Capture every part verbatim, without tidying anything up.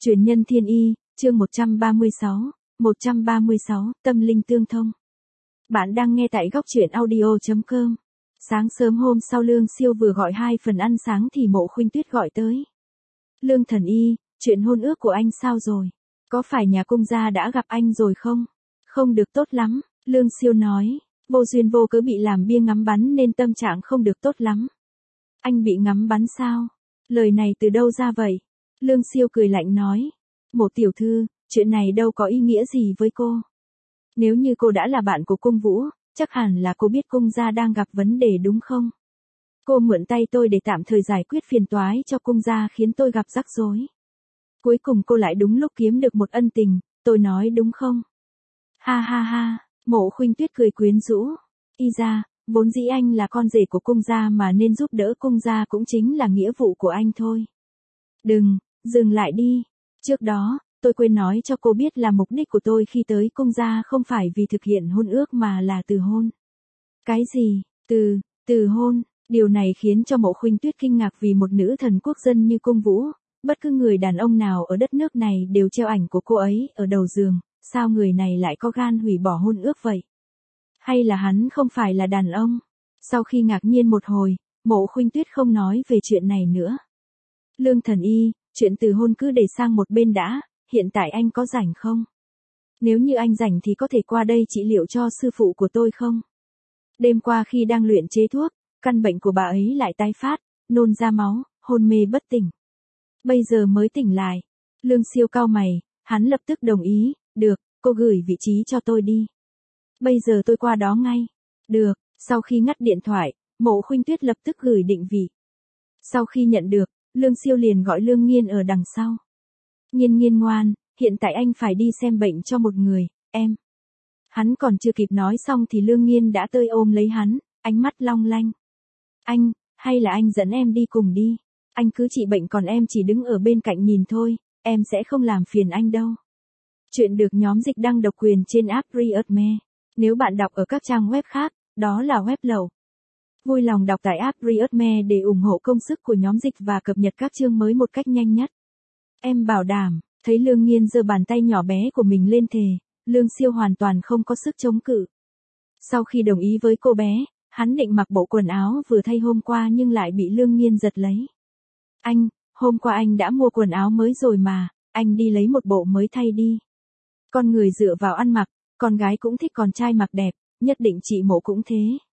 Truyền nhân thiên y, chương một trăm ba mươi sáu, một trăm ba mươi sáu, tâm linh tương thông. Bạn đang nghe tại góc truyện audio chấm com. Sáng sớm hôm sau Lương Siêu vừa gọi hai phần ăn sáng thì Mộ Khuynh Tuyết gọi tới. Lương thần y, chuyện hôn ước của anh sao rồi? Có phải nhà cung gia đã gặp anh rồi không? Không được tốt lắm, Lương Siêu nói, vô duyên vô cớ bị làm bia ngắm bắn nên tâm trạng không được tốt lắm. Anh bị ngắm bắn sao? Lời này từ đâu ra vậy? Lương Siêu cười lạnh nói, Mộ tiểu thư, chuyện này đâu có ý nghĩa gì với cô. Nếu như cô đã là bạn của cung Vũ, chắc hẳn là cô biết cung gia đang gặp vấn đề đúng không? Cô mượn tay tôi để tạm thời giải quyết phiền toái cho cung gia khiến tôi gặp rắc rối. Cuối cùng cô lại đúng lúc kiếm được một ân tình, tôi nói đúng không? Ha ha ha, Mộ Khuynh Tuyết cười quyến rũ. Y ra, vốn dĩ anh là con rể của cung gia mà nên giúp đỡ cung gia cũng chính là nghĩa vụ của anh thôi. Đừng, dừng lại đi. Trước đó, tôi quên nói cho cô biết là mục đích của tôi khi tới cung gia không phải vì thực hiện hôn ước mà là từ hôn. Cái gì? Từ, từ hôn? Điều này khiến cho Mộ Khuynh Tuyết kinh ngạc vì một nữ thần quốc dân như cung Vũ, bất cứ người đàn ông nào ở đất nước này đều treo ảnh của cô ấy ở đầu giường, sao người này lại có gan hủy bỏ hôn ước vậy? Hay là hắn không phải là đàn ông? Sau khi ngạc nhiên một hồi, Mộ Khuynh Tuyết không nói về chuyện này nữa. Lương thần y, chuyện từ hôn cứ để sang một bên đã, hiện tại anh có rảnh không? Nếu như anh rảnh thì có thể qua đây trị liệu cho sư phụ của tôi không? Đêm qua khi đang luyện chế thuốc, căn bệnh của bà ấy lại tái phát, nôn ra máu, hôn mê bất tỉnh. Bây giờ mới tỉnh lại. Lương Siêu cau mày, hắn lập tức đồng ý, được, cô gửi vị trí cho tôi đi. Bây giờ tôi qua đó ngay. Được, sau khi ngắt điện thoại, Mộ Khuynh Tuyết lập tức gửi định vị. Sau khi nhận được, Lương Siêu liền gọi Lương Nghiên ở đằng sau. Nghiên nghiên ngoan, hiện tại anh phải đi xem bệnh cho một người, em. Hắn còn chưa kịp nói xong thì Lương Nghiên đã tơi ôm lấy hắn, ánh mắt long lanh. Anh, hay là anh dẫn em đi cùng đi. Anh cứ trị bệnh còn em chỉ đứng ở bên cạnh nhìn thôi, em sẽ không làm phiền anh đâu. Chuyện được nhóm dịch đăng độc quyền trên app Readme. Nếu bạn đọc ở các trang web khác, đó là web lậu. Vui lòng đọc tại app Readme để ủng hộ công sức của nhóm dịch và cập nhật các chương mới một cách nhanh nhất. Em bảo đảm, thấy Lương Nghiên giơ bàn tay nhỏ bé của mình lên thề, Lương Siêu hoàn toàn không có sức chống cự. Sau khi đồng ý với cô bé, hắn định mặc bộ quần áo vừa thay hôm qua nhưng lại bị Lương Nghiên giật lấy. Anh, hôm qua anh đã mua quần áo mới rồi mà, anh đi lấy một bộ mới thay đi. Con người dựa vào ăn mặc, con gái cũng thích con trai mặc đẹp, nhất định chị Mộ cũng thế.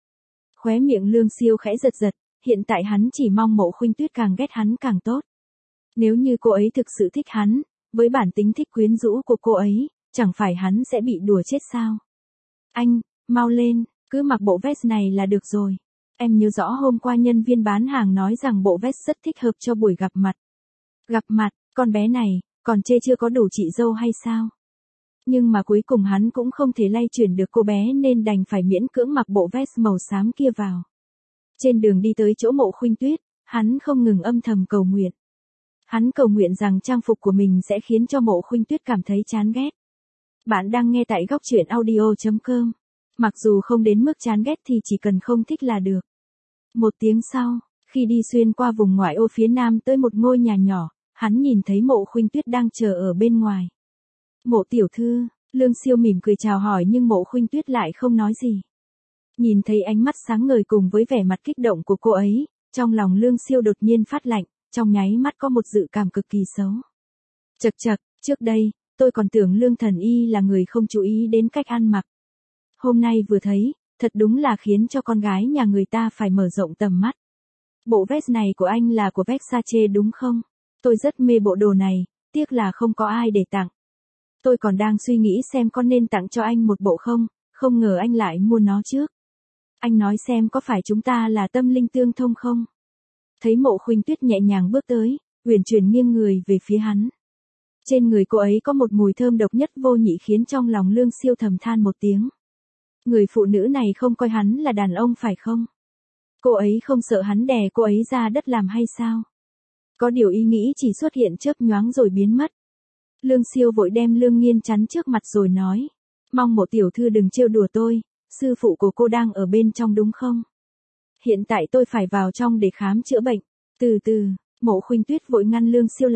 Khóe miệng Lương Siêu khẽ giật giật, hiện tại hắn chỉ mong Mộ Khuynh Tuyết càng ghét hắn càng tốt. Nếu như cô ấy thực sự thích hắn, với bản tính thích quyến rũ của cô ấy, chẳng phải hắn sẽ bị đùa chết sao? Anh, mau lên, cứ mặc bộ vest này là được rồi. Em nhớ rõ hôm qua nhân viên bán hàng nói rằng bộ vest rất thích hợp cho buổi gặp mặt. Gặp mặt, con bé này, còn chê chưa có đủ chị dâu hay sao? Nhưng mà cuối cùng hắn cũng không thể lay chuyển được cô bé nên đành phải miễn cưỡng mặc bộ vest màu xám kia vào. Trên đường đi tới chỗ Mộ Khuynh Tuyết, hắn không ngừng âm thầm cầu nguyện. Hắn cầu nguyện rằng trang phục của mình sẽ khiến cho Mộ Khuynh Tuyết cảm thấy chán ghét. Bạn đang nghe tại góc truyện audio chấm com. Mặc dù không đến mức chán ghét thì chỉ cần không thích là được. Một tiếng sau, khi đi xuyên qua vùng ngoại ô phía nam tới một ngôi nhà nhỏ, hắn nhìn thấy Mộ Khuynh Tuyết đang chờ ở bên ngoài. Mộ tiểu thư, Lương Siêu mỉm cười chào hỏi nhưng Mộ Khuynh Tuyết lại không nói gì. Nhìn thấy ánh mắt sáng ngời cùng với vẻ mặt kích động của cô ấy, trong lòng Lương Siêu đột nhiên phát lạnh, trong nháy mắt có một dự cảm cực kỳ xấu. Chậc chậc, trước đây, tôi còn tưởng Lương thần y là người không chú ý đến cách ăn mặc. Hôm nay vừa thấy, thật đúng là khiến cho con gái nhà người ta phải mở rộng tầm mắt. Bộ vest này của anh là của Versace đúng không? Tôi rất mê bộ đồ này, tiếc là không có ai để tặng. Tôi còn đang suy nghĩ xem có nên tặng cho anh một bộ không, không ngờ anh lại mua nó trước. Anh nói xem có phải chúng ta là tâm linh tương thông không? Thấy Mộ Khuynh Tuyết nhẹ nhàng bước tới, uyển chuyển nghiêng người về phía hắn. Trên người cô ấy có một mùi thơm độc nhất vô nhị khiến trong lòng Lương Siêu thầm than một tiếng. Người phụ nữ này không coi hắn là đàn ông phải không? Cô ấy không sợ hắn đè cô ấy ra đất làm hay sao? Có điều ý nghĩ chỉ xuất hiện chớp nhoáng rồi biến mất. Lương Siêu vội đem Lương Nghiên chắn trước mặt rồi nói. Mong Mộ tiểu thư đừng trêu đùa tôi, sư phụ của cô đang ở bên trong đúng không? Hiện tại tôi phải vào trong để khám chữa bệnh. Từ từ, Mộ Khuynh Tuyết vội ngăn Lương Siêu lại,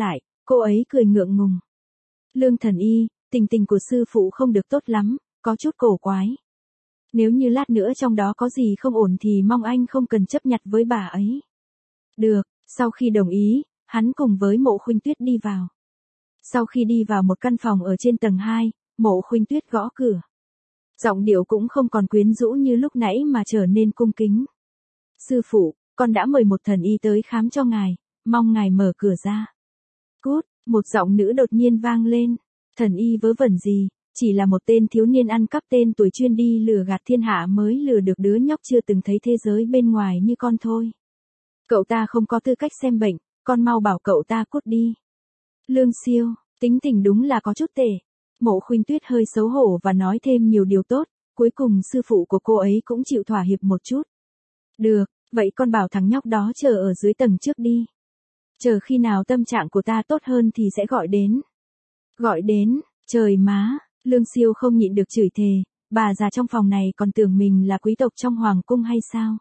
Cô ấy cười ngượng ngùng. Lương Thần Y, tình tình của sư phụ không được tốt lắm, có chút cổ quái. Nếu như lát nữa trong đó có gì không ổn thì mong anh không cần chấp nhặt với bà ấy. Được, sau khi đồng ý, hắn cùng với Mộ Khuynh Tuyết đi vào. Sau khi đi vào một căn phòng ở trên tầng hai, Mộ Khuynh Tuyết gõ cửa. Giọng điệu cũng không còn quyến rũ như lúc nãy mà trở nên cung kính. Sư phụ, con đã mời một thần y tới khám cho ngài, mong ngài mở cửa ra. Cút, một giọng nữ đột nhiên vang lên. Thần y vớ vẩn gì, chỉ là một tên thiếu niên ăn cắp tên tuổi chuyên đi lừa gạt thiên hạ mới lừa được đứa nhóc chưa từng thấy thế giới bên ngoài như con thôi. Cậu ta không có tư cách xem bệnh, con mau bảo cậu ta cút đi. Lương Siêu, tính tình đúng là có chút tệ. Mộ Khuynh Tuyết hơi xấu hổ và nói thêm nhiều điều tốt, cuối cùng sư phụ của cô ấy cũng chịu thỏa hiệp một chút. Được, vậy con bảo thằng nhóc đó chờ ở dưới tầng trước đi. Chờ khi nào tâm trạng của ta tốt hơn thì sẽ gọi đến. Gọi đến, trời má, Lương Siêu không nhịn được chửi thề, bà già trong phòng này còn tưởng mình là quý tộc trong hoàng cung hay sao?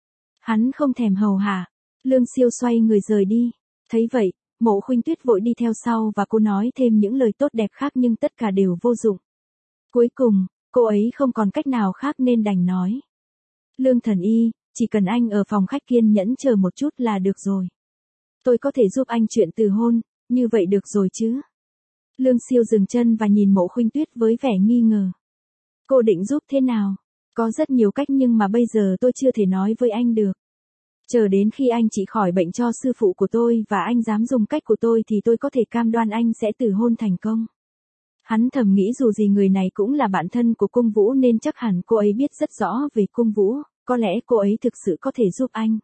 Hắn không thèm hầu hạ. Lương Siêu xoay người rời đi. Thấy vậy, Mộ Khuynh Tuyết vội đi theo sau và cô nói thêm những lời tốt đẹp khác nhưng tất cả đều vô dụng. Cuối cùng, cô ấy không còn cách nào khác nên đành nói. Lương Thần Y, chỉ cần anh ở phòng khách kiên nhẫn chờ một chút là được rồi. Tôi có thể giúp anh chuyện từ hôn, như vậy được rồi chứ? Lương Siêu dừng chân và nhìn Mộ Khuynh Tuyết với vẻ nghi ngờ. Cô định giúp thế nào? Có rất nhiều cách nhưng mà bây giờ tôi chưa thể nói với anh được. Chờ đến khi anh trị khỏi bệnh cho sư phụ của tôi và anh dám dùng cách của tôi thì tôi có thể cam đoan anh sẽ từ hôn thành công. Hắn thầm nghĩ dù gì người này cũng là bạn thân của Cung Vũ nên chắc hẳn cô ấy biết rất rõ về Cung Vũ, có lẽ cô ấy thực sự có thể giúp anh.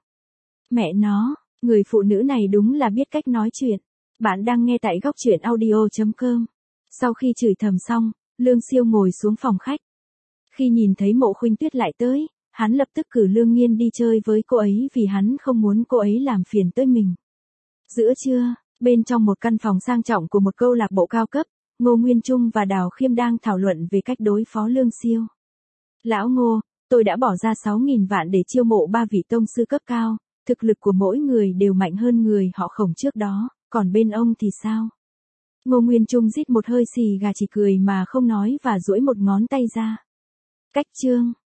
Mẹ nó, người phụ nữ này đúng là biết cách nói chuyện. Bạn đang nghe tại góc truyện audio chấm com. Sau khi chửi thầm xong, Lương Siêu ngồi xuống phòng khách. Khi nhìn thấy Mộ Khuynh Tuyết lại tới, hắn lập tức cử Lương Nghiên đi chơi với cô ấy vì hắn không muốn cô ấy làm phiền tới mình. Giữa trưa, bên trong một căn phòng sang trọng của một câu lạc bộ cao cấp, Ngô Nguyên Trung và Đào Khiêm đang thảo luận về cách đối phó Lương Siêu. Lão Ngô, tôi đã bỏ ra sáu nghìn vạn để chiêu mộ ba vị tông sư cấp cao, thực lực của mỗi người đều mạnh hơn người họ Khổng trước đó, còn bên ông thì sao? Ngô Nguyên Trung rít một hơi xì gà chỉ cười mà không nói và duỗi một ngón tay ra. Cách chương.